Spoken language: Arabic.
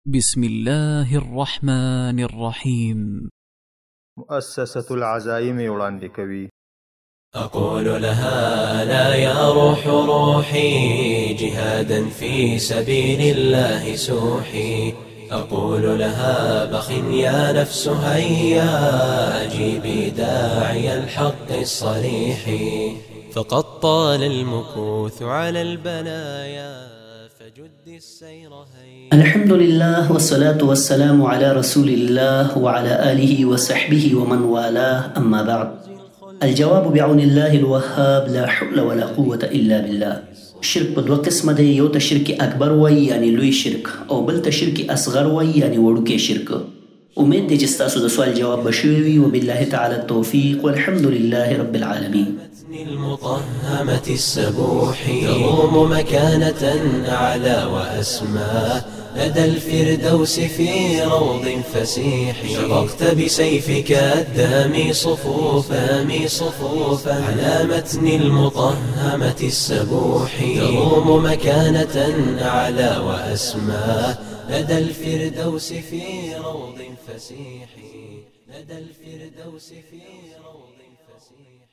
بسم الله الرحمن الرحيم. مؤسسة العزائم وړاندې کوي. أقول لها لا يا روح روحي جهادا في سبيل الله سوحي. أقول لها بخ يا نفس هيا أجيبي داعي الحق الصريح. فقد طال المكوث على البلايا فجد السير هيا. الحمد لله والصلاة والسلام على رسول الله وعلى آله وصحبه ومن والاه، أما بعد. الجواب بعون الله الوهاب، لا حول ولا قوة إلا بالله. شرک په دوه قسمه دی، یو ته شرک اکبر وایي یعنی لوی شرک، او بل ته شرک اصغر وایي یعنی وړوکی شرک. امید دی چې ستاسو د سوال جواب به شوی وي، وبالله تعالی التوفیق والحمد لله رب العالمین. المطهمة السبوح تضم مكانة أعلى وأسمى لدى الفردوس في روض فسيح. شققت بسيفك الدامي صفوفا على متن المطهمة السبوح تضم مكانة أعلى وأسمى لدى الفردوس في روض فسيح. لدى الفردوس في روض فسيح.